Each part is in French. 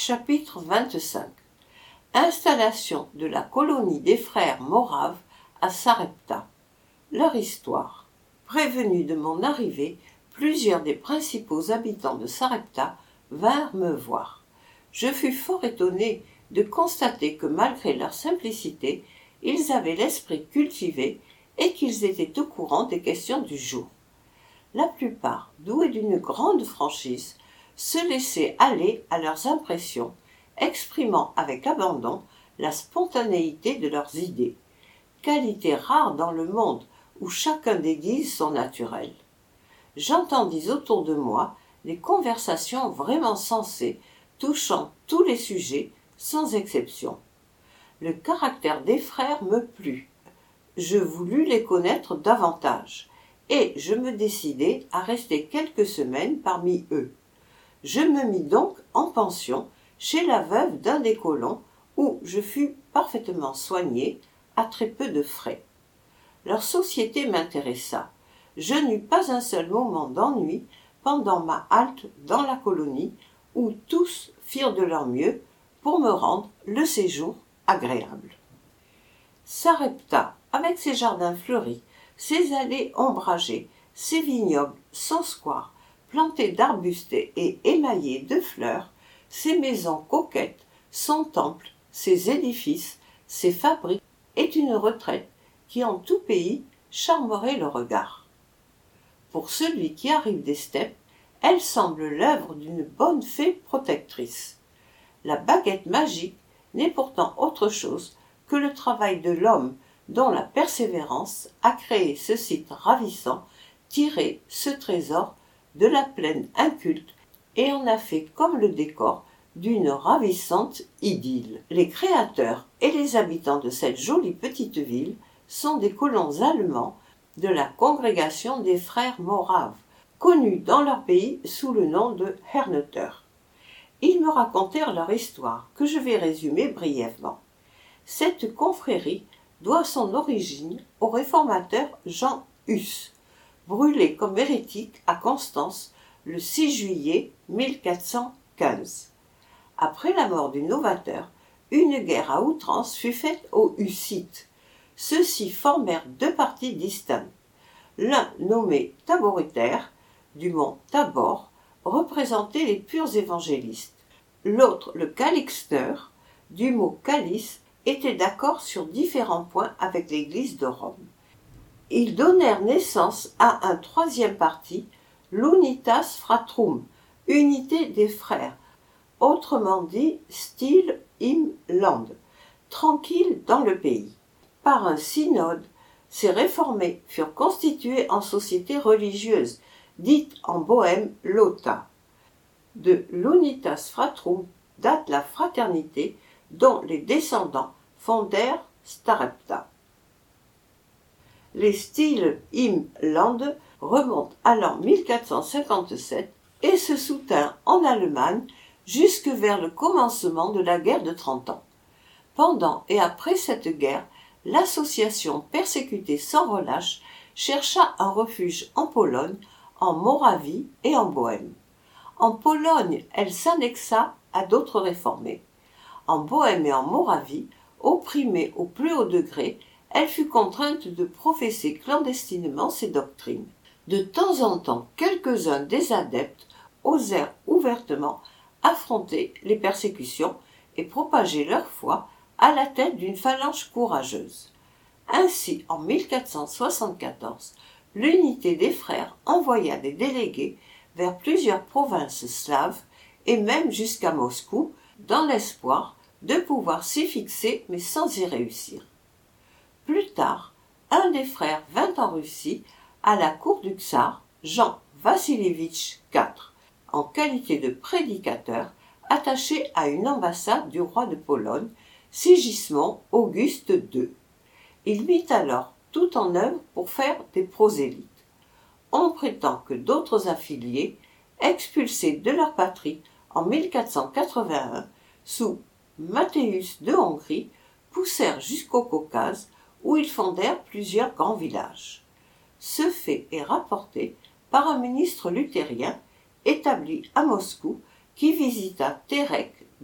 Chapitre 25. Installation de la colonie des frères moraves à Sarepta. Leur histoire. Prévenus de mon arrivée, plusieurs des principaux habitants de Sarepta vinrent me voir. Je fus fort étonné de constater que malgré leur simplicité, ils avaient l'esprit cultivé et qu'ils étaient au courant des questions du jour. La plupart, doués d'une grande franchise, se laissaient aller à leurs impressions, exprimant avec abandon la spontanéité de leurs idées, qualité rare dans le monde où chacun déguise son naturel. J'entendis autour de moi des conversations vraiment sensées, touchant tous les sujets, sans exception. Le caractère des frères me plut. Je voulus les connaître davantage, et je me décidai à rester quelques semaines parmi eux. Je me mis donc en pension chez la veuve d'un des colons, où je fus parfaitement soigné, à très peu de frais. Leur société m'intéressa. Je n'eus pas un seul moment d'ennui pendant ma halte dans la colonie, où tous firent de leur mieux pour me rendre le séjour agréable. Sarepta, avec ses jardins fleuris, ses allées ombragées, ses vignobles sans square, plantés d'arbustes et émaillés de fleurs, ses maisons coquettes, son temple, ses édifices, ses fabriques, est une retraite qui en tout pays charmerait le regard. Pour celui qui arrive des steppes, elle semble l'œuvre d'une bonne fée protectrice. La baguette magique n'est pourtant autre chose que le travail de l'homme dont la persévérance a créé ce site ravissant, tiré ce trésor de la plaine inculte et en a fait comme le décor d'une ravissante idylle. Les créateurs et les habitants de cette jolie petite ville sont des colons allemands de la congrégation des frères moraves, connus dans leur pays sous le nom de Herneter. Ils me racontèrent leur histoire, que je vais résumer brièvement. Cette confrérie doit son origine au réformateur Jean Hus, brûlé comme hérétique à Constance le 6 juillet 1415. Après la mort du novateur, une guerre à outrance fut faite aux Hussites. Ceux-ci formèrent deux partis distincts. L'un nommé Taboritaire, du mont Tabor, représentait les purs évangélistes. L'autre, le Calixter, du mot calice, était d'accord sur différents points avec l'Église de Rome. Ils donnèrent naissance à un troisième parti, l'Unitas Fratrum, unité des frères, autrement dit Still im Land, tranquille dans le pays. Par un synode, ces réformés furent constitués en société religieuse, dite en Bohême l'Ota. De l'Unitas Fratrum date la fraternité dont les descendants fondèrent Sarepta. Les Still im Land remontent à l'an 1457 et se soutinrent en Allemagne jusque vers le commencement de la guerre de 30 ans. Pendant et après cette guerre, l'association persécutée sans relâche chercha un refuge en Pologne, en Moravie et en Bohême. En Pologne, elle s'annexa à d'autres réformés. En Bohême et en Moravie, opprimée au plus haut degré, elle fut contrainte de professer clandestinement ses doctrines. De temps en temps, quelques-uns des adeptes osèrent ouvertement affronter les persécutions et propager leur foi à la tête d'une phalange courageuse. Ainsi, en 1474, l'unité des frères envoya des délégués vers plusieurs provinces slaves et même jusqu'à Moscou, dans l'espoir de pouvoir s'y fixer mais sans y réussir. Plus tard, un des frères vint en Russie à la cour du tsar Jean Vassilievitch IV, en qualité de prédicateur attaché à une ambassade du roi de Pologne, Sigismond Auguste II. Il mit alors tout en œuvre pour faire des prosélytes. On prétend que d'autres affiliés, expulsés de leur patrie en 1481 sous Mathéus de Hongrie, poussèrent jusqu'au Caucase où ils fondèrent plusieurs grands villages. Ce fait est rapporté par un ministre luthérien établi à Moscou qui visita Terek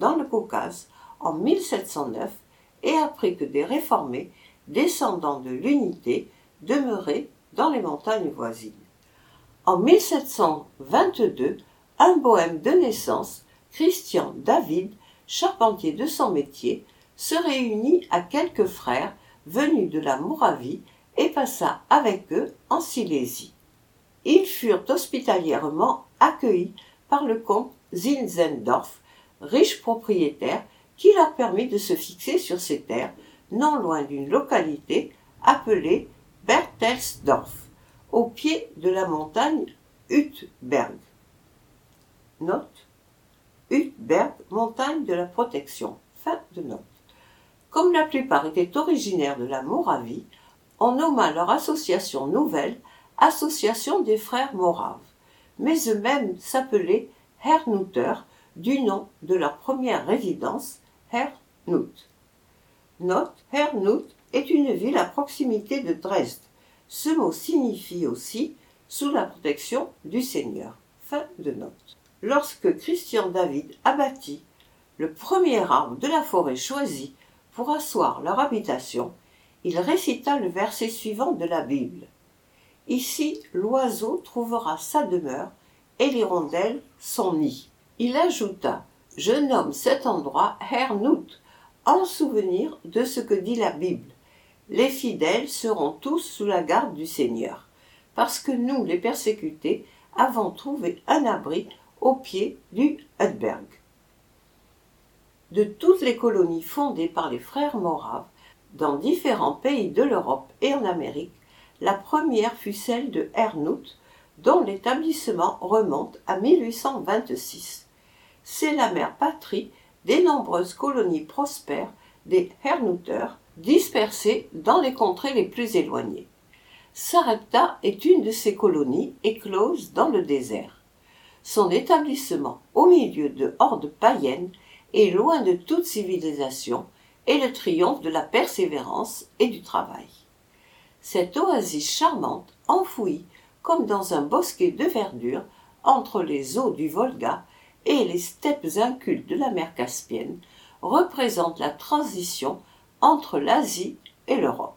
dans le Caucase en 1709 et apprit que des réformés, descendants de l'Unité, demeuraient dans les montagnes voisines. En 1722, un bohème de naissance, Christian David, charpentier de son métier, se réunit à quelques frères venus de la Moravie et passa avec eux en Silésie. Ils furent hospitalièrement accueillis par le comte Zinzendorf, riche propriétaire, qui leur permit de se fixer sur ces terres, non loin d'une localité appelée Berthelsdorf, au pied de la montagne Hütberg. Note: Hütberg, montagne de la protection. Fin de note. Comme la plupart étaient originaires de la Moravie, on nomma leur association nouvelle Association des frères moraves, mais eux-mêmes s'appelaient Herrnhuter, du nom de leur première résidence, Herrnhut. Note: Herrnhut est une ville à proximité de Dresde. Ce mot signifie aussi sous la protection du Seigneur. Fin de note. Lorsque Christian David abattit le premier arbre de la forêt choisi pour asseoir leur habitation, il récita le verset suivant de la Bible. Ici, l'oiseau trouvera sa demeure et l'hirondelle son nid. Il ajouta: Je nomme cet endroit Herrnhut, en souvenir de ce que dit la Bible. Les fidèles seront tous sous la garde du Seigneur, parce que nous, les persécutés, avons trouvé un abri au pied du Hütberg. De toutes les colonies fondées par les frères moraves dans différents pays de l'Europe et en Amérique, la première fut celle de Herrnhut, dont l'établissement remonte à 1826. C'est la mère patrie des nombreuses colonies prospères des Herrnhuter, dispersées dans les contrées les plus éloignées. Sarepta est une de ces colonies écloses dans le désert. Son établissement au milieu de hordes païennes et loin de toute civilisation est le triomphe de la persévérance et du travail. Cette oasis charmante, enfouie comme dans un bosquet de verdure entre les eaux du Volga et les steppes incultes de la mer Caspienne, représente la transition entre l'Asie et l'Europe.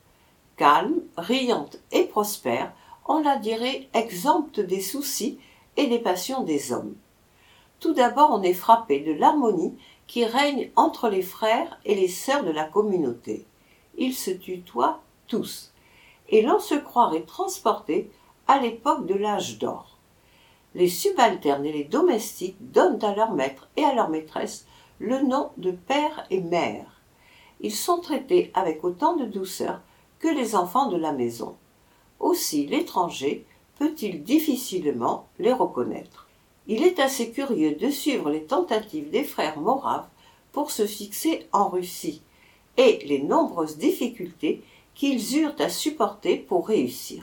Calme, riante et prospère, on la dirait exempte des soucis et des passions des hommes. Tout d'abord, on est frappé de l'harmonie qui règne entre les frères et les sœurs de la communauté. Ils se tutoient tous, et l'on se croirait transporté à l'époque de l'âge d'or. Les subalternes et les domestiques donnent à leur maître et à leur maîtresse le nom de père et mère. Ils sont traités avec autant de douceur que les enfants de la maison. Aussi l'étranger peut-il difficilement les reconnaître. Il est assez curieux de suivre les tentatives des frères moraves pour se fixer en Russie et les nombreuses difficultés qu'ils eurent à supporter pour réussir.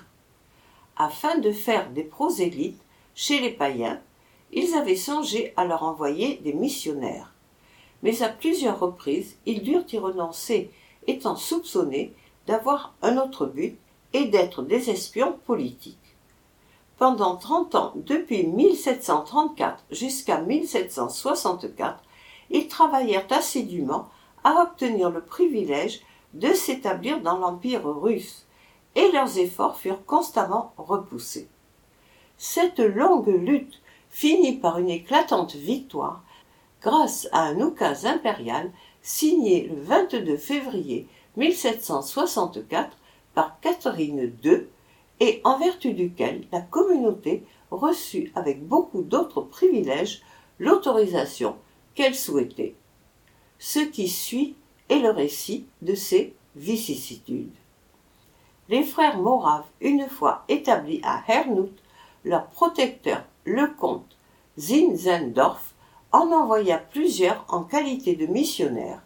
Afin de faire des prosélytes chez les païens, ils avaient songé à leur envoyer des missionnaires. Mais à plusieurs reprises, ils durent y renoncer, étant soupçonnés d'avoir un autre but et d'être des espions politiques. Pendant 30 ans, depuis 1734 jusqu'à 1764, ils travaillèrent assidûment à obtenir le privilège de s'établir dans l'Empire russe, et leurs efforts furent constamment repoussés. Cette longue lutte finit par une éclatante victoire grâce à un oukase impérial signé le 22 février 1764 par Catherine II et en vertu duquel la communauté reçut avec beaucoup d'autres privilèges l'autorisation qu'elle souhaitait. Ce qui suit est le récit de ces vicissitudes. Les frères moraves, une fois établis à Herrnhut, leur protecteur, le comte Zinzendorf, en envoya plusieurs en qualité de missionnaires,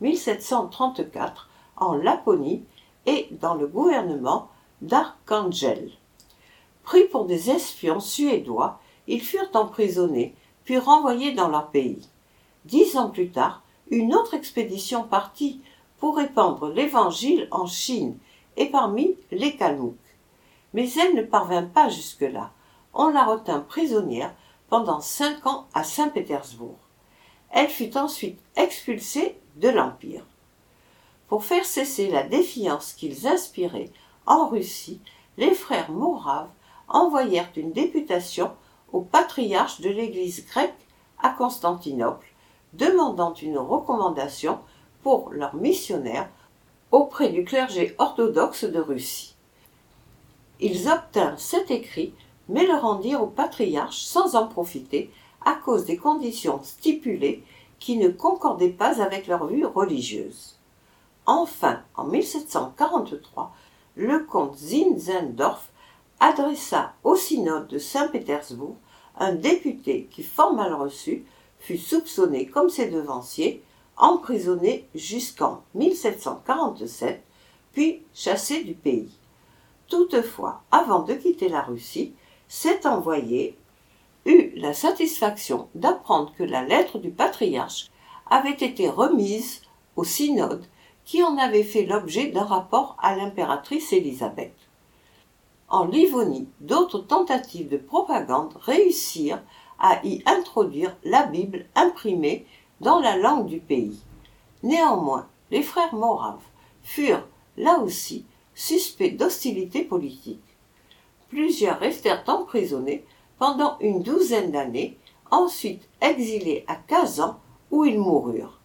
1734, en Laponie et dans le gouvernement d'Arkhangel. Pris pour des espions suédois, ils furent emprisonnés, puis renvoyés dans leur pays. 10 ans plus tard, une autre expédition partit pour répandre l'Évangile en Chine et parmi les Kalmouks. Mais elle ne parvint pas jusque-là. On la retint prisonnière pendant 5 ans à Saint-Pétersbourg. Elle fut ensuite expulsée de l'Empire. Pour faire cesser la défiance qu'ils inspiraient en Russie, les frères moraves envoyèrent une députation au patriarche de l'Église grecque à Constantinople, demandant une recommandation pour leurs missionnaires auprès du clergé orthodoxe de Russie. Ils obtinrent cet écrit, mais le rendirent au patriarche sans en profiter à cause des conditions stipulées qui ne concordaient pas avec leur vue religieuse. Enfin, en 1743, le comte Zinzendorf adressa au synode de Saint-Pétersbourg un député qui, fort mal reçu, fut soupçonné comme ses devanciers, emprisonné jusqu'en 1747, puis chassé du pays. Toutefois, avant de quitter la Russie, cet envoyé eut la satisfaction d'apprendre que la lettre du patriarche avait été remise au synode qui en avait fait l'objet d'un rapport à l'impératrice Élisabeth. En Livonie, d'autres tentatives de propagande réussirent à y introduire la Bible imprimée dans la langue du pays. Néanmoins, les frères moraves furent, là aussi, suspects d'hostilité politique. Plusieurs restèrent emprisonnés pendant une douzaine d'années, ensuite exilés à Kazan où ils moururent.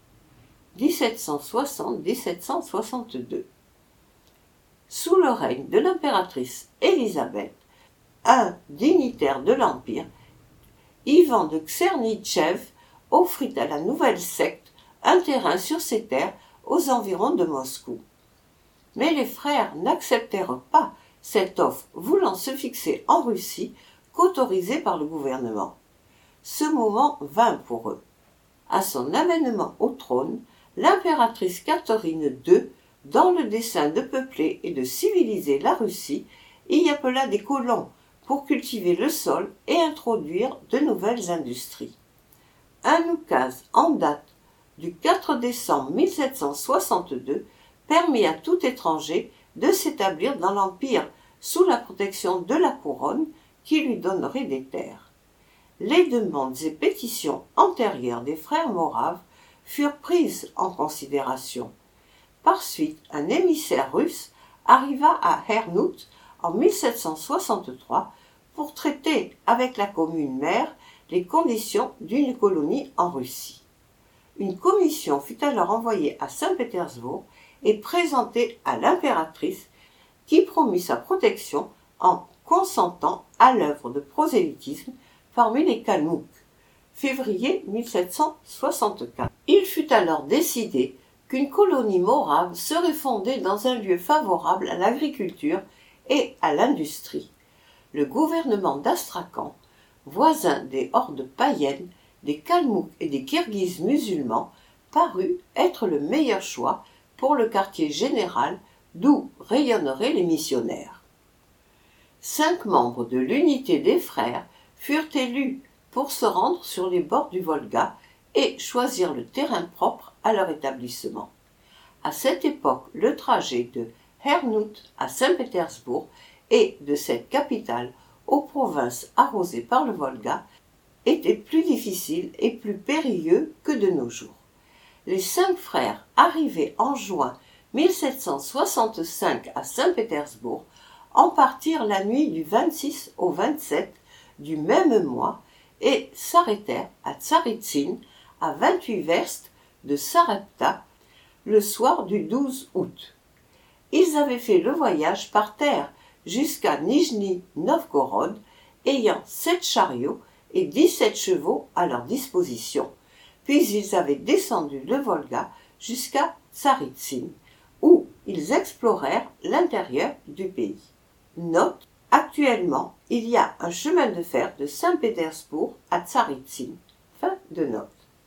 1760-1762. Sous le règne de l'impératrice Élisabeth, un dignitaire de l'Empire, Ivan de Czernitchev, offrit à la nouvelle secte un terrain sur ses terres aux environs de Moscou. Mais les frères n'acceptèrent pas cette offre, voulant se fixer en Russie qu'autorisée par le gouvernement. Ce moment vint pour eux. À son avènement au trône, l'impératrice Catherine II, dans le dessein de peupler et de civiliser la Russie, y appela des colons pour cultiver le sol et introduire de nouvelles industries. Un oukase en date du 4 décembre 1762 permit à tout étranger de s'établir dans l'Empire sous la protection de la couronne qui lui donnerait des terres. Les demandes et pétitions antérieures des frères moraves furent prises en considération. Par suite, un émissaire russe arriva à Hernout en 1763 pour traiter avec la commune mère les conditions d'une colonie en Russie. Une commission fut alors envoyée à Saint-Pétersbourg et présentée à l'impératrice qui promit sa protection en consentant à l'œuvre de prosélytisme parmi les Kalmouks. Février 1764. Il fut alors décidé qu'une colonie morave serait fondée dans un lieu favorable à l'agriculture et à l'industrie. Le gouvernement d'Astrakhan, voisin des hordes païennes, des Kalmouks et des Kirghizes musulmans, parut être le meilleur choix pour le quartier général d'où rayonneraient les missionnaires. 5 membres de l'unité des frères furent élus pour se rendre sur les bords du Volga et choisir le terrain propre à leur établissement. À cette époque, le trajet de Hernout à Saint-Pétersbourg et de cette capitale aux provinces arrosées par le Volga était plus difficile et plus périlleux que de nos jours. Les 5 frères, arrivés en juin 1765 à Saint-Pétersbourg, en partirent la nuit du 26 au 27 du même mois et s'arrêtèrent à Tsaritsyn, à 28 verstes de Sarepta, le soir du 12 août. Ils avaient fait le voyage par terre jusqu'à Nijni Novgorod, ayant 7 chariots et 17 chevaux à leur disposition. Puis ils avaient descendu le Volga jusqu'à Tsaritsyn, où ils explorèrent l'intérieur du pays. Note: actuellement, il y a un chemin de fer de Saint-Pétersbourg à Tsaritsyn. Fin de note.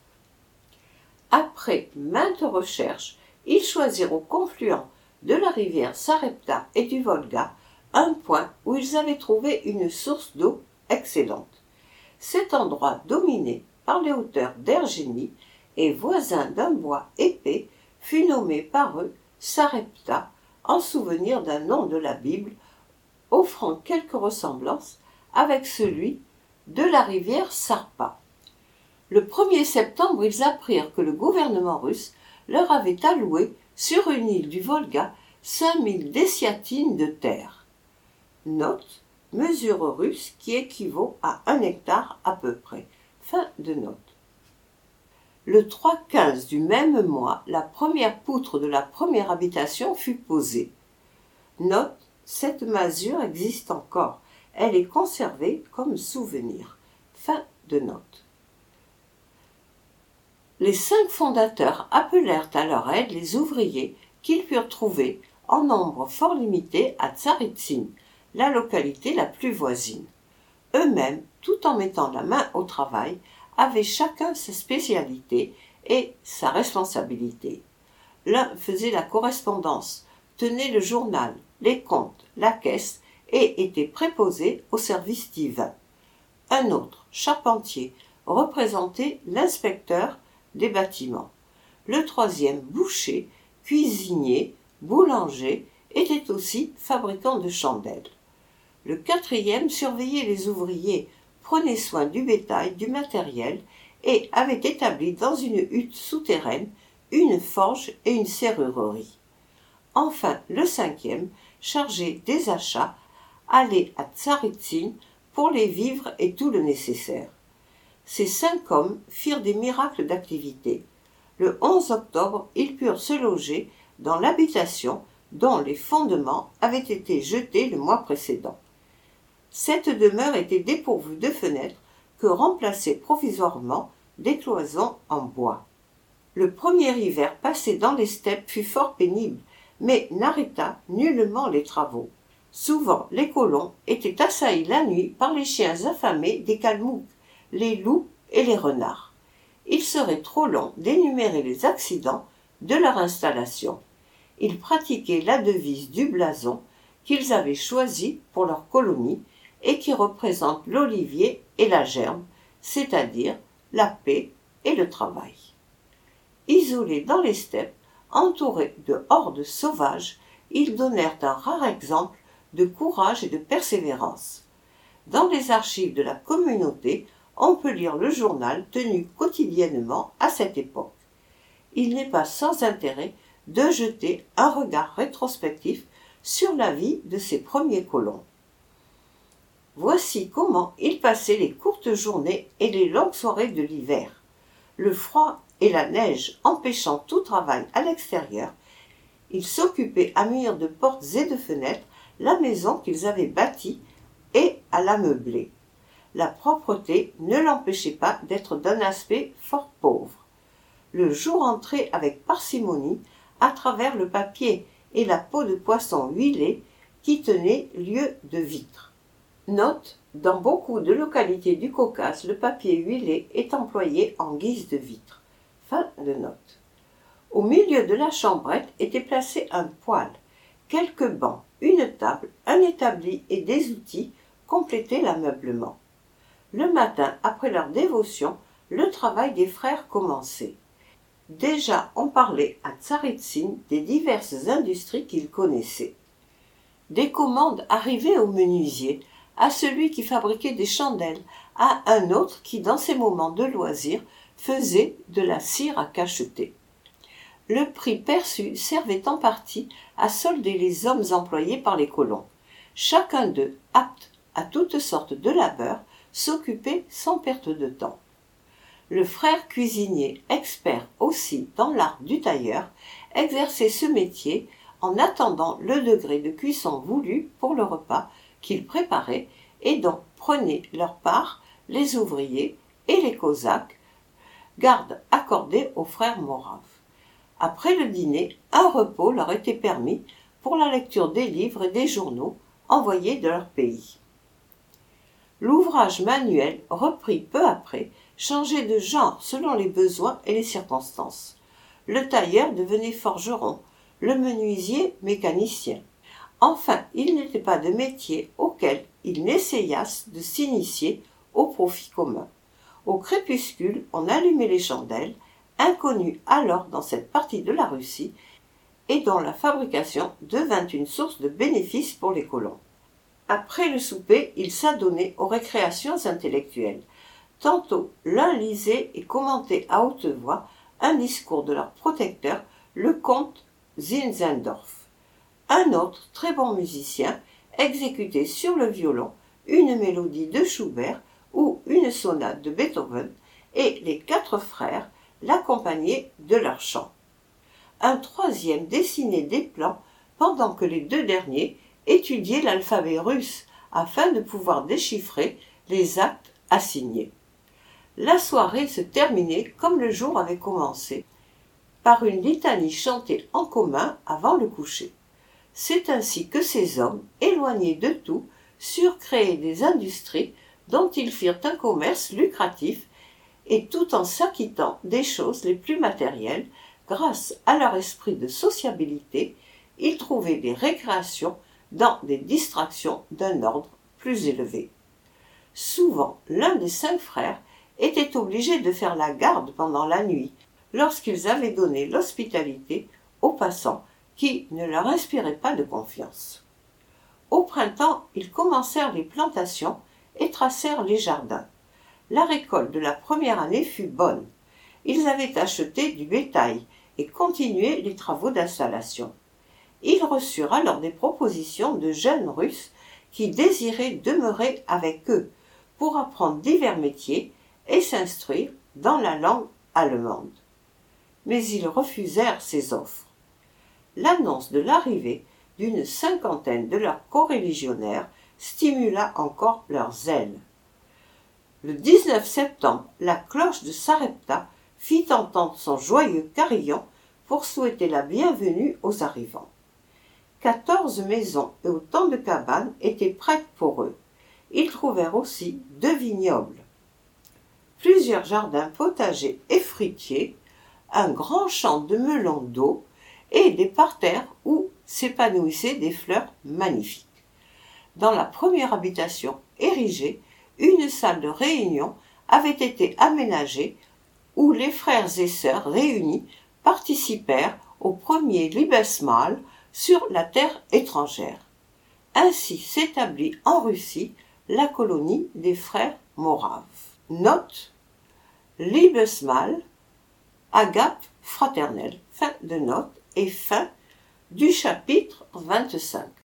Après maintes recherches, ils choisirent au confluent de la rivière Sarepta et du Volga un point où ils avaient trouvé une source d'eau excellente. Cet endroit, dominé par les hauteurs d'Ergénie et voisin d'un bois épais, fut nommé par eux Sarepta, en souvenir d'un nom de la Bible, offrant quelques ressemblances avec celui de la rivière Sarpa. Le 1er septembre, ils apprirent que le gouvernement russe leur avait alloué, sur une île du Volga, 5000 déciatines de terre. Note, mesure russe qui équivaut à 1 hectare à peu près. Fin de note. Le 3-15 du même mois, la première poutre de la première habitation fut posée. Note, cette masure existe encore. Elle est conservée comme souvenir. Fin de note. Les 5 fondateurs appelèrent à leur aide les ouvriers qu'ils purent trouver en nombre fort limité à Tsaritsyn, la localité la plus voisine. Eux-mêmes, tout en mettant la main au travail, avaient chacun sa spécialité et sa responsabilité. L'un faisait la correspondance, tenait le journal, les comptes, la caisse et était préposé au service divin. Un autre, charpentier, représentait l'inspecteur des bâtiments. Le troisième, boucher, cuisinier, boulanger, était aussi fabricant de chandelles. Le quatrième surveillait les ouvriers, prenait soin du bétail, du matériel et avait établi dans une hutte souterraine une forge et une serrurerie. Enfin, le cinquième, chargé des achats, allait à Tsaritsyn pour les vivres et tout le nécessaire. Ces 5 hommes firent des miracles d'activité. Le 11 octobre, ils purent se loger dans l'habitation dont les fondements avaient été jetés le mois précédent. Cette demeure était dépourvue de fenêtres que remplaçaient provisoirement des cloisons en bois. Le premier hiver passé dans les steppes fut fort pénible, mais n'arrêta nullement les travaux. Souvent, les colons étaient assaillis la nuit par les chiens affamés des Kalmouks, les loups et les renards. Il serait trop long d'énumérer les accidents de leur installation. Ils pratiquaient la devise du blason qu'ils avaient choisie pour leur colonie et qui représente l'olivier et la gerbe, c'est-à-dire la paix et le travail. Isolés dans les steppes, entourés de hordes sauvages, ils donnèrent un rare exemple de courage et de persévérance. Dans les archives de la communauté, on peut lire le journal tenu quotidiennement à cette époque. Il n'est pas sans intérêt de jeter un regard rétrospectif sur la vie de ces premiers colons. Voici comment ils passaient les courtes journées et les longues soirées de l'hiver. Le froid et la neige empêchant tout travail à l'extérieur, ils s'occupaient à munir de portes et de fenêtres la maison qu'ils avaient bâtie et à la meubler. La propreté ne l'empêchait pas d'être d'un aspect fort pauvre. Le jour entrait avec parcimonie à travers le papier et la peau de poisson huilée qui tenait lieu de vitre. Note, dans beaucoup de localités du Caucase, le papier huilé est employé en guise de vitre. Fin de note. Au milieu de la chambrette était placé un poêle, quelques bancs, une table, un établi et des outils complétaient l'ameublement. Le matin, après leur dévotion, le travail des frères commençait. Déjà on parlait à Tsaritsyn des diverses industries qu'ils connaissaient. Des commandes arrivaient au menuisier, à celui qui fabriquait des chandelles, à un autre qui, dans ses moments de loisir, faisait de la cire à cacheter. Le prix perçu servait en partie à solder les hommes employés par les colons. Chacun d'eux, apte à toutes sortes de labeurs, s'occupait sans perte de temps. Le frère cuisinier, expert aussi dans l'art du tailleur, exerçait ce métier en attendant le degré de cuisson voulu pour le repas qu'il préparait et dont prenaient leur part les ouvriers et les Cosaques, garde accordée aux frères moraves. Après le dîner, un repos leur était permis pour la lecture des livres et des journaux envoyés de leur pays. L'ouvrage manuel reprit peu après, changeait de genre selon les besoins et les circonstances. Le tailleur devenait forgeron, le menuisier mécanicien. Enfin, il n'était pas de métier auquel ils n'essayassent de s'initier au profit commun. Au crépuscule, on allumait les chandelles, inconnues alors dans cette partie de la Russie, et dont la fabrication devint une source de bénéfices pour les colons. Après le souper, ils s'adonnaient aux récréations intellectuelles. Tantôt, l'un lisait et commentait à haute voix un discours de leur protecteur, le comte Zinzendorf. Un autre, très bon musicien, exécutait sur le violon une mélodie de Schubert ou une sonate de Beethoven, et les 4 frères l'accompagnaient de leur chant. Un troisième dessinait des plans pendant que les 2 derniers étudiaient l'alphabet russe afin de pouvoir déchiffrer les actes assignés. La soirée se terminait comme le jour avait commencé, par une litanie chantée en commun avant le coucher. C'est ainsi que ces hommes, éloignés de tout, surent créer des industries dont ils firent un commerce lucratif, et tout en s'acquittant des choses les plus matérielles, grâce à leur esprit de sociabilité, ils trouvaient des récréations dans des distractions d'un ordre plus élevé. Souvent, l'un des 5 frères était obligé de faire la garde pendant la nuit, lorsqu'ils avaient donné l'hospitalité aux passants qui ne leur inspiraient pas de confiance. Au printemps, ils commencèrent les plantations et tracèrent les jardins. La récolte de la première année fut bonne. Ils avaient acheté du bétail et continué les travaux d'installation. Ils reçurent alors des propositions de jeunes Russes qui désiraient demeurer avec eux pour apprendre divers métiers et s'instruire dans la langue allemande. Mais ils refusèrent ces offres. L'annonce de l'arrivée d'une 50aine de leurs coreligionnaires stimula encore leur zèle. Le 19 septembre, la cloche de Sarepta fit entendre son joyeux carillon pour souhaiter la bienvenue aux arrivants. 14 maisons et autant de cabanes étaient prêtes pour eux. Ils trouvèrent aussi 2 vignobles, plusieurs jardins potagers et fruitiers, un grand champ de melons d'eau et des parterres où s'épanouissaient des fleurs magnifiques. Dans la première habitation érigée, une salle de réunion avait été aménagée où les frères et sœurs réunis participèrent au premier Liebesmahl sur la terre étrangère. Ainsi s'établit en Russie la colonie des frères moraves. Note: Liebesmahl, agape fraternelle. Fin de note et fin du chapitre 25.